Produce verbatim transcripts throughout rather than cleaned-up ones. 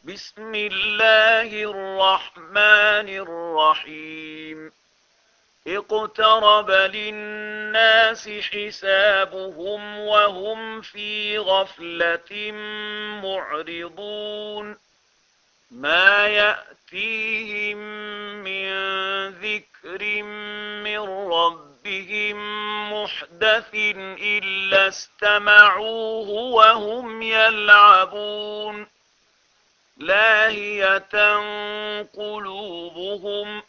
بسم الله الرحمن الرحيم. اقترب للناس حسابهم وهم في غفلة معرضون. ما يأتيهم من ذكر من ربهم محدث إلا استمعوه وهم يلعبون. لاهية قلوبهم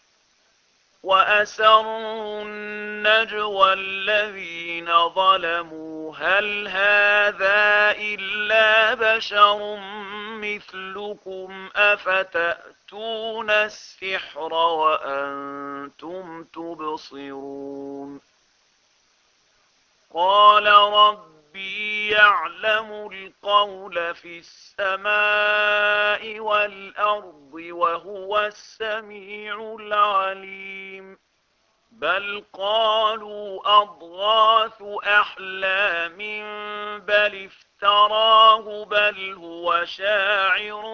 وأسروا النجوى الذين ظلموا هل هذا إلا بشر مثلكم أفتأتون السحر وأنتم تبصرون. قال ربي يعلم القول في السماء والأرض وهو السميع العليم. بل قالوا أضغاث أحلام بل افتراه بل هو شاعر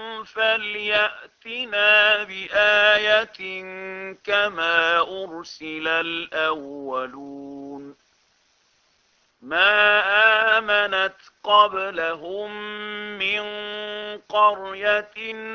فليأتنا بآية كما أرسل الأولون. ما آمنت قبلهم من قرية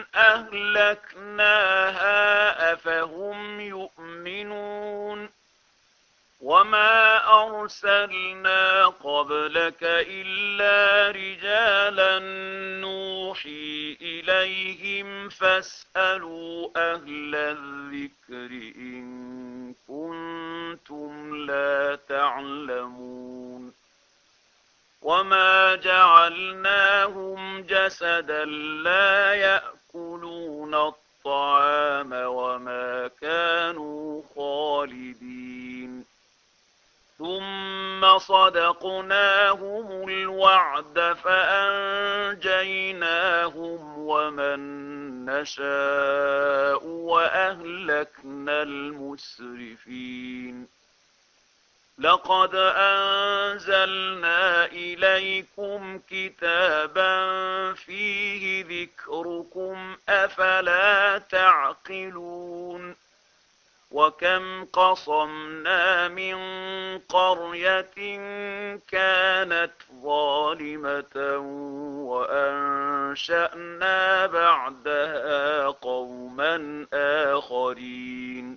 أهلكناها أفهم يؤمنون. وما أرسلنا قبلك إلا رجالا نوحي إليهم فاسألوا أهل الذكر إن كنتم لا تعلمون. وما جعلناهم جسدا لا يأكلون الطعام وما كانوا خالدين. ثم صدقناهم الوعد فأنجيناهم ومن نشاء وأهلكنا المسرفين. لقد أنزلنا إليكم كتابا فيه ذكركم أفلا تعقلون. وكم قصمنا من قرية كانت ظالمة وأنشأنا بعدها قوما آخرين.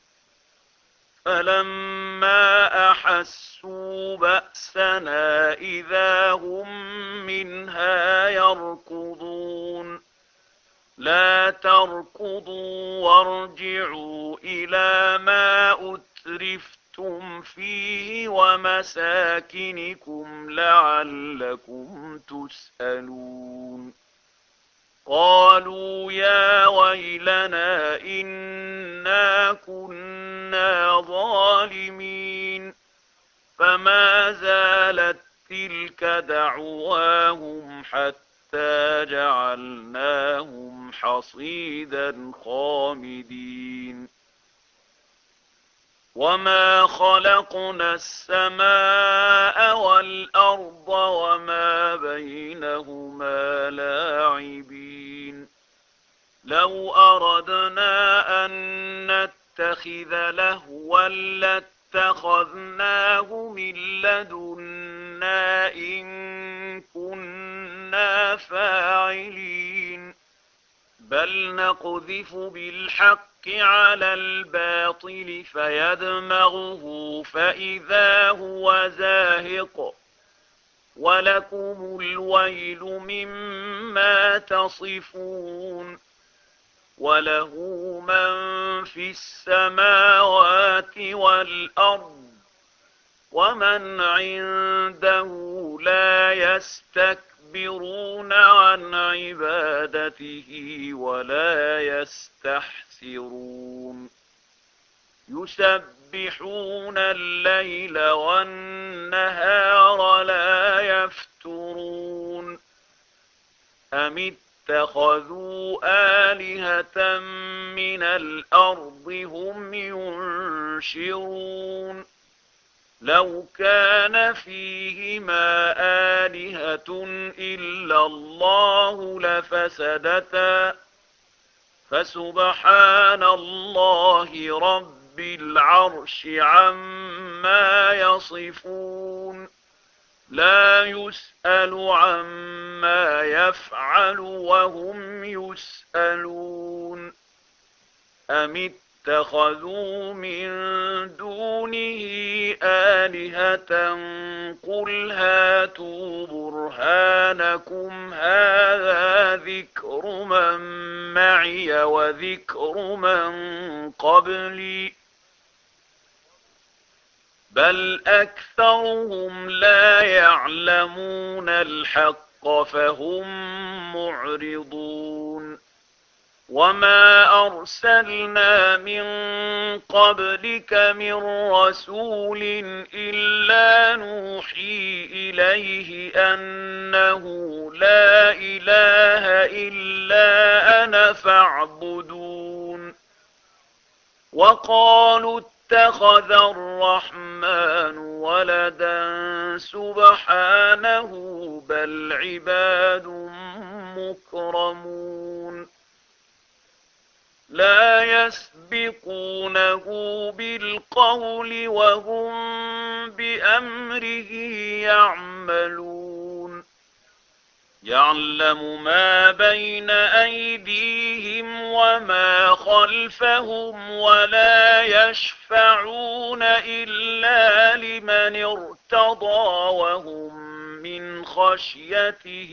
فلما أحسوا بأسنا إذا هم منها يركضون. لا تركضوا وارجعوا إلى ما أترفتم فيه ومساكنكم لعلكم تسألون. قالوا يا ويلنا إنا كنا ظالمين. فما زالت تلك دعواهم حتى جعلناهم حصيدا خامدين. وما خلقنا السماء والأرض وما بينهما لاعبين. لو أردنا أن نتخذ لهوا لاتخذناه من لدنا إن كنا فاعلين. بل نقذف بالحق على الباطل فيدمغه فإذا هو زاهق. ولكم الويل مما تصفون. وله من في السماوات والأرض ومن عنده لا يستكبرون عن عبادته ولا يستحسرون. يسبحون الليل والنهار لا يفترون. أم اتخذوا آلهة من الأرض هم ينشرون. لو كان فيهما آلهة إلا الله لفسدتا فسبحان الله رب العرش عما يصفون لا يسأل عما يفعل وهم يسألون أم اتخذوا من دونه آلهة قل هاتوا برهانكم هذا ذكر من معي وذكر من قبلي بل أكثرهم لا يعلمون الحق فهم معرضون وما أرسلنا من قبلك من رسول إلا نوحي إليه أنه لا إله إلا أنا فاعبدون وقالوا اتخذ الرحمن ولدا سبحانه بل عباد مكرمون لا يسبقونه بالقول وهم بأمره يعملون يعلم ما بين أيديهم وما خلفهم ولا يشفعون إلا لمن ارتضى وهم من خشيته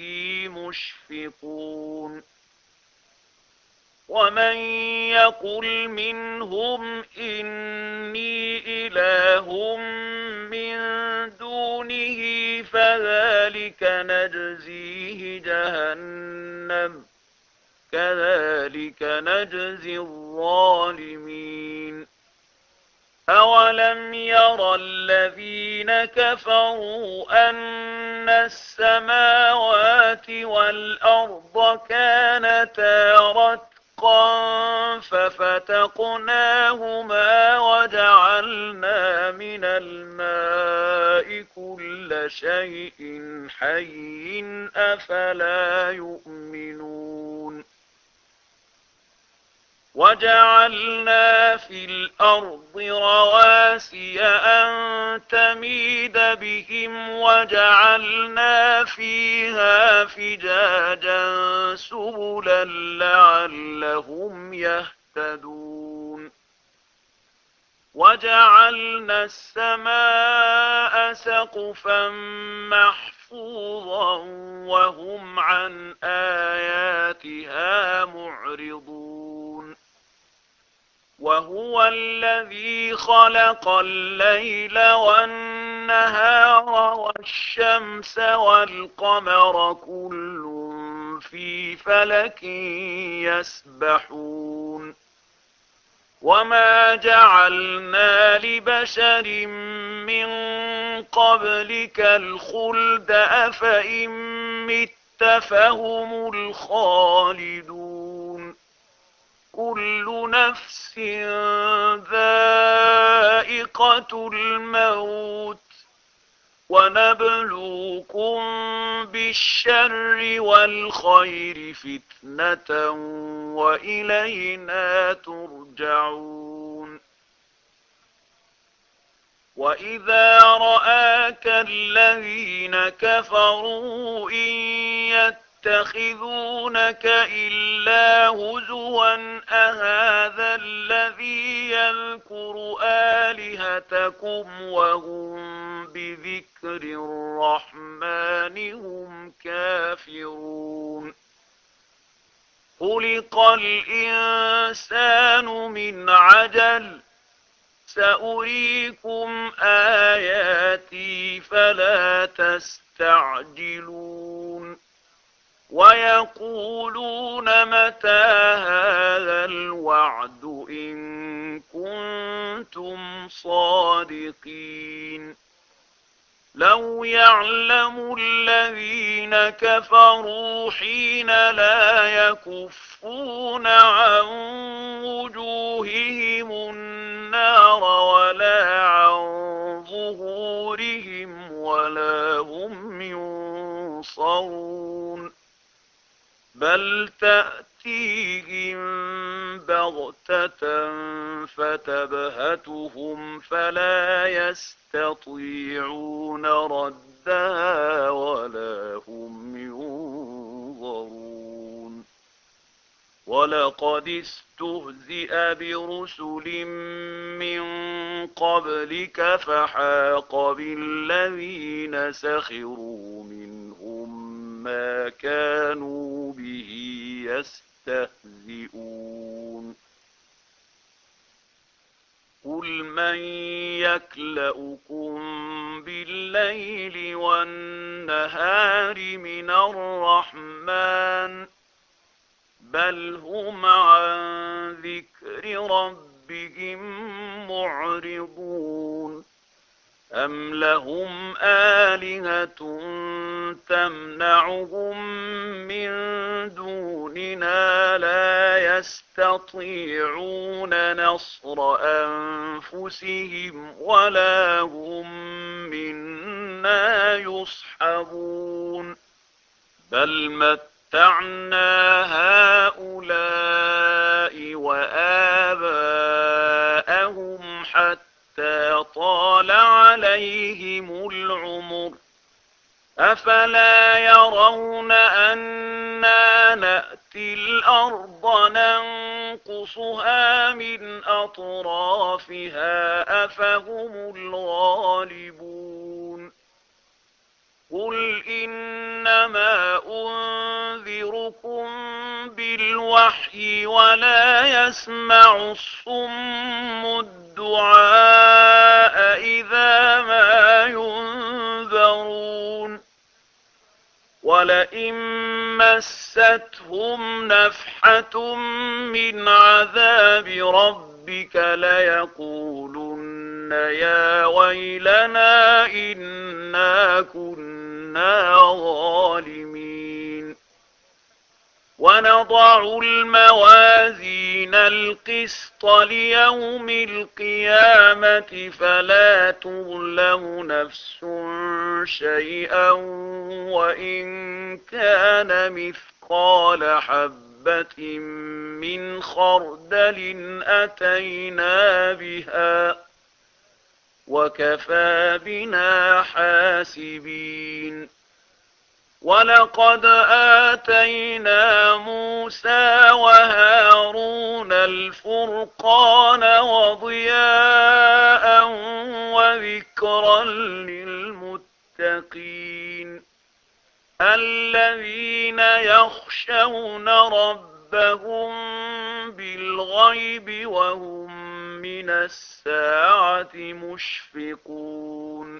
مشفقون ومن يقل منهم إني إله من دونه فذلك نجزيه جهنم كذلك نجزي الظالمين أولم ير الذين كفروا أن السماوات والأرض كانتا رتقا ففتقناهما وجعلنا من الماء كل شيء حي أفلا يؤمنون وجعلنا في الأرض رواسي أن تميد بهم وجعلنا فيها فجاجا سبلا لعلهم يهتدون وجعلنا السماء سقفا محفوظا وهم عن آياتها معرضون وهو الذي خلق الليل والنهار والشمس والقمر كل في فلك يسبحون وما جعلنا لبشر من قبلك الخلد أفإن مت فهم الخالدون كل نفس ذائقة الموت ونبلوكم بالشر والخير فتنة وإلينا ترجعون وإذا رآك الذين كفروا إن يتخذونك إلا هزوا أهذا الذي يذكر آلهتكم وهم بذكر الرحمن هم كافرون خلق الإنسان من عجل سأريكم آياتي فلا تستعجلون ويقولون متى هذا الوعد إن كنتم صادقين لو يعلم الذين كفروا حين لا يكفون عن وجوههم النار ولا عن ظهورهم بل تأتيهم بغتة فتبهتهم فلا يستطيعون ردها ولا هم ينظرون. ولقد استهزئ برسل من قبلك فحاق بالذين سخروا منهم ما كانوا به يستهزئون. قل من يكلؤكم بالليل والنهار من الرحمن بل هم عن ذكر ربهم معرضون. أم لهم آلهة تمنعهم من دوننا لا يستطيعون نصر أنفسهم ولا هم منا يصحبون. بل متعنا هؤلاء وآباءهم حتى طال عليهم العمر أفلا يرون أنا نأتي الأرض ننقصها من أطرافها أفهم الغالبون. قل إنما أنذركم بالوحي ولا يسمع الصم الدعاء إذا ما ينذرون. ولئن مستهم نفحة من عذاب ربك ليقولن يا ويلنا إنا كنا ظالمين. ونضع الموازين القسط ليوم القيامة فلا تظلم نفس شيئا وإن كان مثقال حبة من خردل أتينا بها وكفى بنا حاسبين. ولقد آتينا موسى وهارون الفرقان وضياء وذكرا للمتقين الذين يخشون ربهم بالغيب وهم من الساعة مشفقون.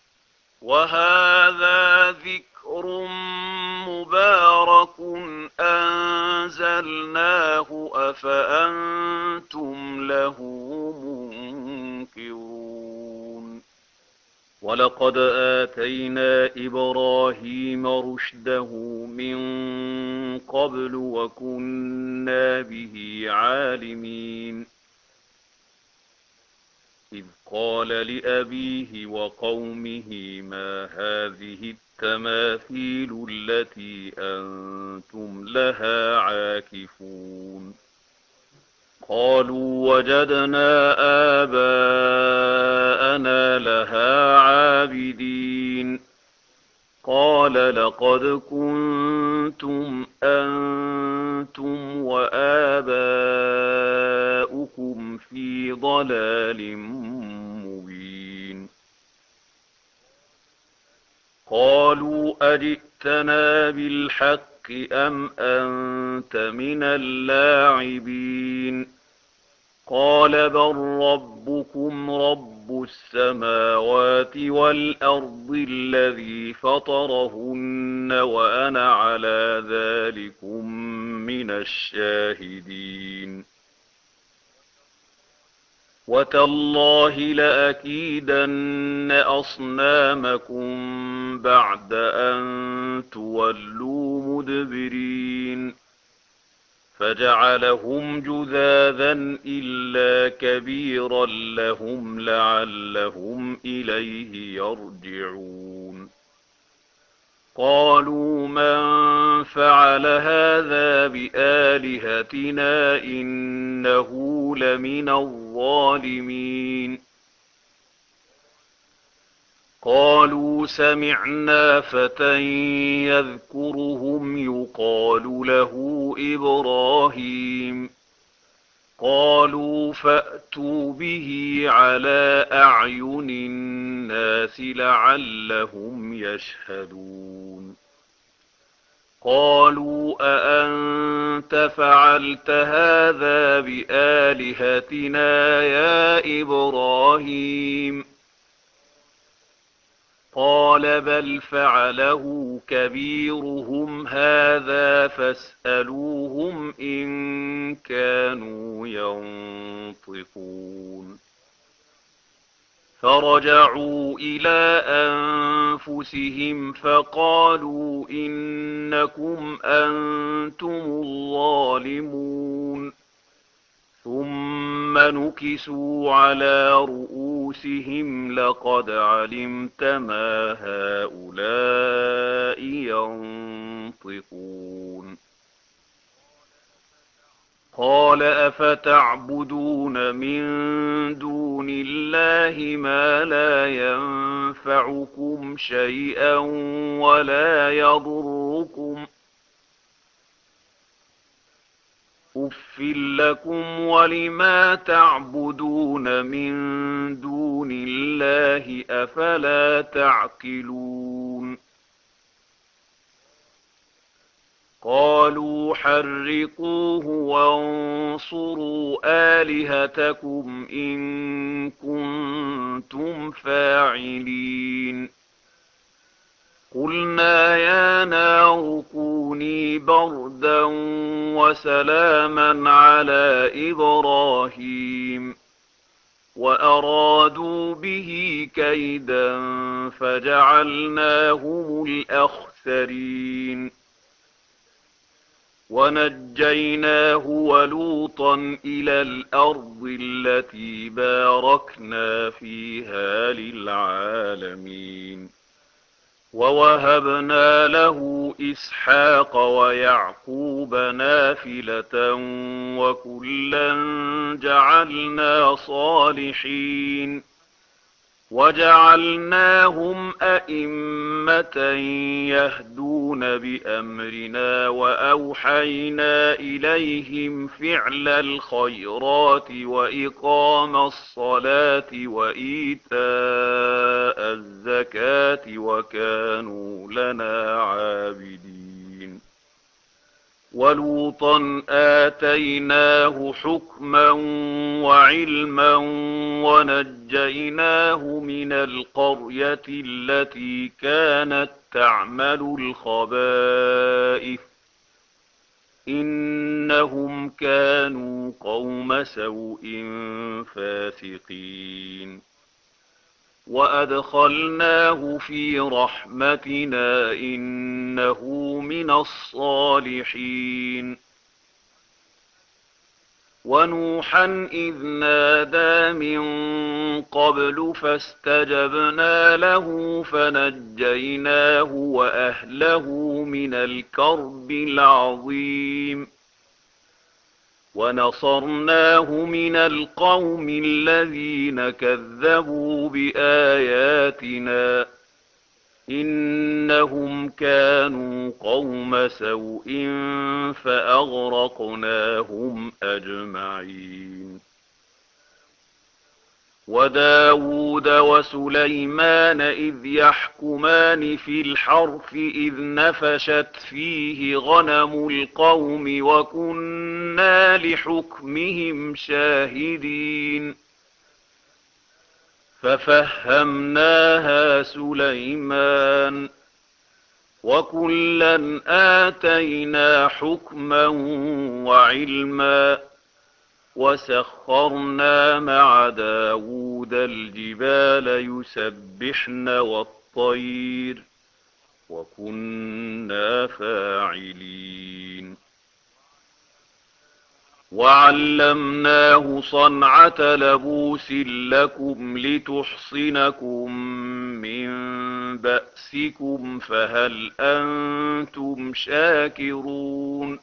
وهذا ذكر مبارك أنزلناه أفأنتم له منكرون. ولقد آتينا إبراهيم رشده من قبل وكنا به عالمين. إذ قال لأبيه وقومه ما هذه التماثيل التي أنتم لها عاكفون. قالوا وجدنا آباءنا لها عابدين. قال لقد كنتم أنتم وآباؤكم في ضلال مبين. قالوا أجئتنا بالحق أم أنت من اللاعبين. قال بل ربكم رب السماوات والأرض الذي فطرهن وأنا على ذلكم من الشاهدين. وتالله لأكيدن أصنامكم بعد أن تولوا مدبرين. فجعلهم جذاذا إلا كبيرا لهم لعلهم إليه يرجعون. قالوا من فعل هذا بآلهتنا إنه لمن الظالمين قالوا سمعنا فتى يذكرهم يقال له إبراهيم قالوا فأتوا به على أعين الناس لعلهم يشهدون قالوا أأنت فعلت هذا بآلهتنا يا إبراهيم قال بل فعله كبيرهم هذا فاسألوهم إن كانوا ينطقون فرجعوا إلى أنفسهم فقالوا إنكم أنتم الظالمون ثم نكسوا على رؤوسهم لقد علمت ما هؤلاء ينطقون قال أفتعبدون من دون الله ما لا ينفعكم شيئا ولا يضركم أُفٍّ لكم ولما تعبدون من دون الله أفلا تعقلون قالوا حرقوه وانصروا آلهتكم إن كنتم فاعلين قلنا يا نار كوني بردا وسلاما على إبراهيم وأرادوا به كيدا فجعلناهم الأخسرين ونجيناه ولوطا إلى الأرض التي باركنا فيها للعالمين ووهبنا له إسحاق ويعقوب نافلة وكلا جعلنا صالحين وجعلناهم أئمة يهدون بأمرنا وأوحينا إليهم فعل الخيرات وإقام الصلاة وإيتاء الزكاة وكانوا لنا عابدين ولوطا آتيناه حكما وعلما ونجيناه من القرية التي كانت تعمل الخبائث إنهم كانوا قوم سوء فاسقين وأدخلناه في رحمتنا إنه من الصالحين ونوحا إذ نادى من قبل فاستجبنا له فنجيناه وأهله من الكرب العظيم ونصرناه من القوم الذين كذبوا بآياتنا إنهم كانوا قوم سوء فأغرقناهم أجمعين وداود وسليمان إذ يحكمان في الحرث إذ نفشت فيه غنم القوم وكنا لحكمهم شاهدين ففهمناها سليمان وكلا آتينا حكما وعلما وسخرنا مع داود الجبال يسبحن والطير وكنا فاعلين وعلمناه صنعة لبوس لكم لتحصنكم من بأسكم فهل أنتم شاكرون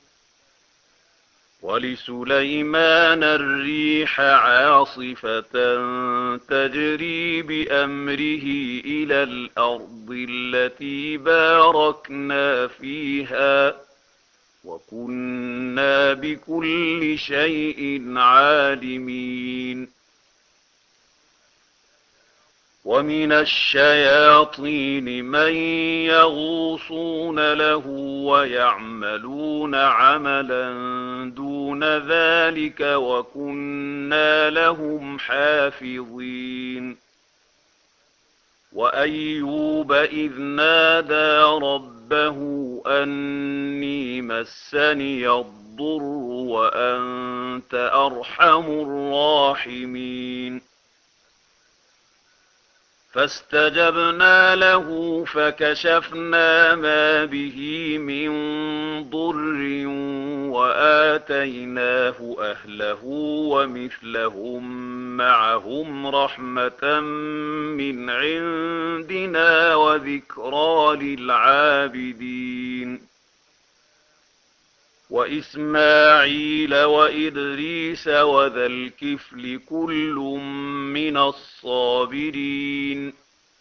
ولسليمان الريح عاصفة تجري بأمره إلى الأرض التي باركنا فيها وكنا بكل شيء عالمين ومن الشياطين من يغوصون له ويعملون عملا دون ذلك وكنا لهم حافظين وأيوب إذ نادى ربه أني مسني الضر وأنت أرحم الراحمين فاستجبنا له فكشفنا ما به من ضر وآتيناه أهله ومثلهم معهم رحمة من عندنا وذكرى للعابدين وإسماعيل وإدريس وذا الكفل كل من الصابرين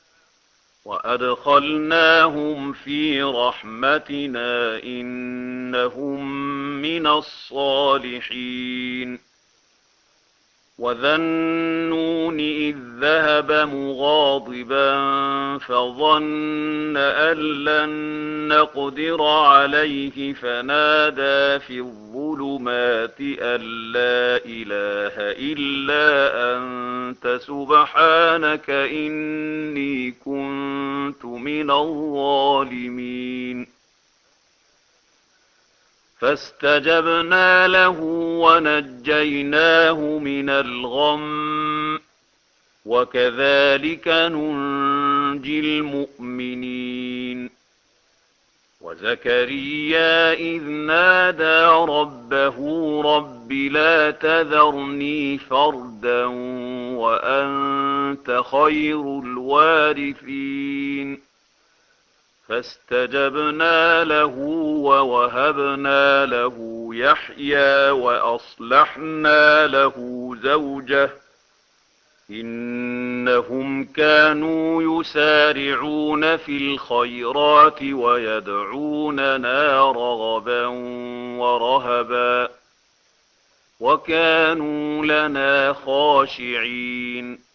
وأدخلناهم في رحمتنا إنهم من الصالحين وذا النون إذ ذهب مغاضبا فظن أن لن نقدر عليه فنادى في الظلمات أن لا إله إلا أنت سبحانك إني كنت من الظالمين فاستجبنا له ونجيناه من الغم وكذلك ننجي المؤمنين وزكريا إذ نادى ربه رب لا تذرني فردا وأنت خير الوارثين فاستجبنا له ووهبنا له يحيى وأصلحنا له زوجه إنهم كانوا يسارعون في الخيرات ويدعوننا رغبا ورهبا وكانوا لنا خاشعين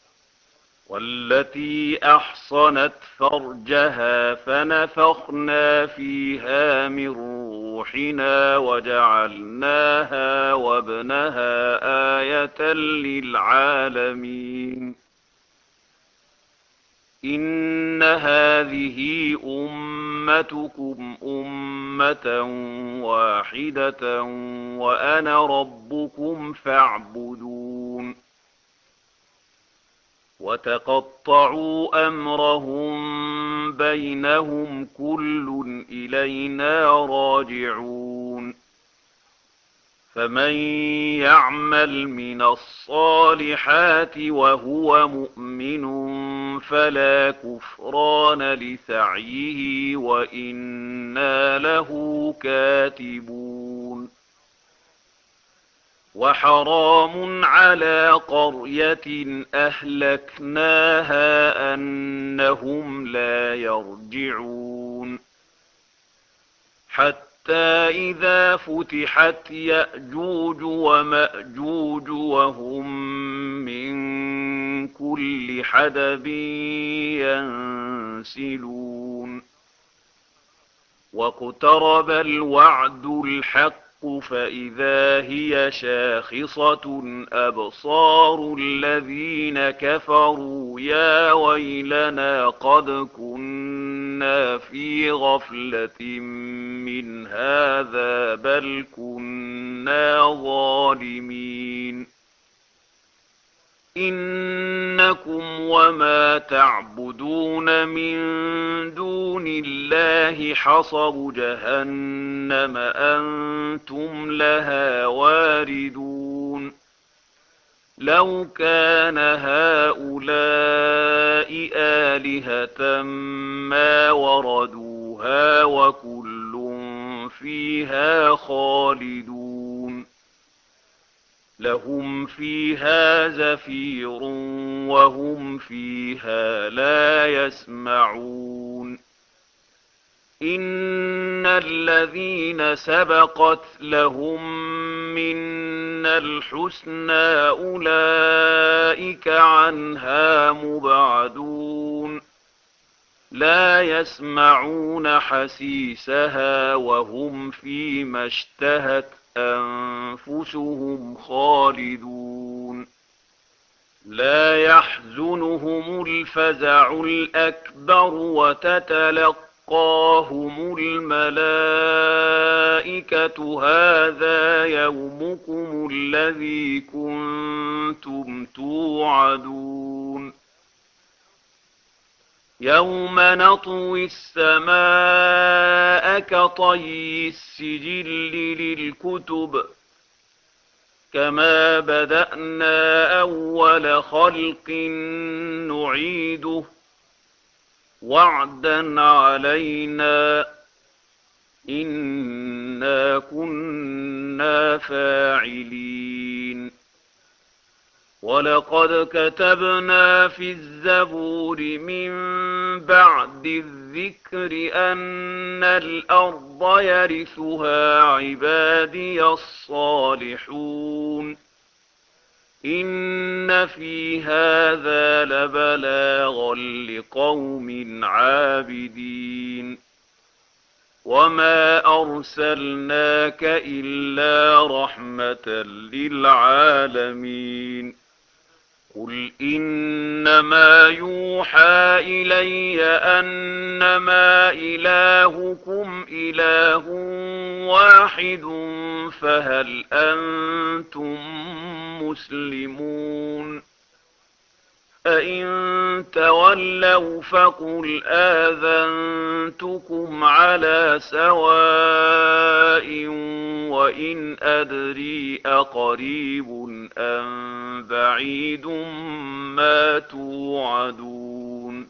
والتي أحصنت فرجها فنفخنا فيها من روحنا وجعلناها وابنها آية للعالمين إن هذه أمتكم أمة واحدة وأنا ربكم فاعبدون وتقطعوا أمرهم بينهم كل إلينا راجعون فمن يعمل من الصالحات وهو مؤمن فلا كفران لسعيه وإنا له كاتبون وحرام على قرية أهلكناها أنهم لا يرجعون حتى إذا فتحت يأجوج ومأجوج وهم من كل حدب ينسلون واقترب الوعد الحق فإذا هي شاخصة أبصار الذين كفروا يا ويلنا قد كنا في غفلة من هذا بل كنا ظالمين إنكم وما تعبدون من دون الله حصب جهنم أنتم لها واردون لو كان هؤلاء هؤلاء آلهة ما وردوها وكل فيها خالدون لهم فيها زفير وهم فيها لا يسمعون إن الذين سبقت لهم منا الحسنى أولئك عنها مبعدون لا يسمعون حسيسها وهم فيما اشتهت أنفسهم خالدون لا يحزنهم الفزع الأكبر وتتلقاهم الملائكة هذا يومكم الذي كنتم توعدون يوم نطوي السماء كطي السجل للكتب كما بدأنا أول خلق نعيده وعدا علينا إنا كنا فاعلين ولقد كتبنا في الزبور من بعد الذكر أن الأرض يرثها عبادي الصالحون إن في هذا لبلاغا لقوم عابدين وما أرسلناك إلا رحمة للعالمين قل إنما يوحى إلي أنما إلهكم إله واحد فهل أنتم مسلمون أئن تولوا فقل آذنتكم على سواء وإن أدري أقريب أم بعيد ما توعدون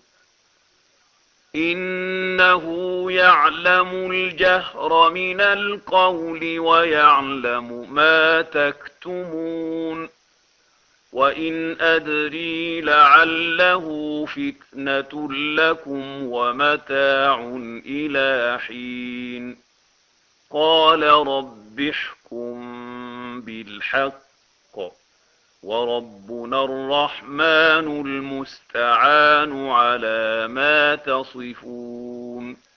إنه يعلم الجهر من القول ويعلم ما تكتمون وإن أدري لعله فتنة لكم ومتاع إلى حين قال رب احكم بالحق وربنا الرحمن المستعان على ما تصفون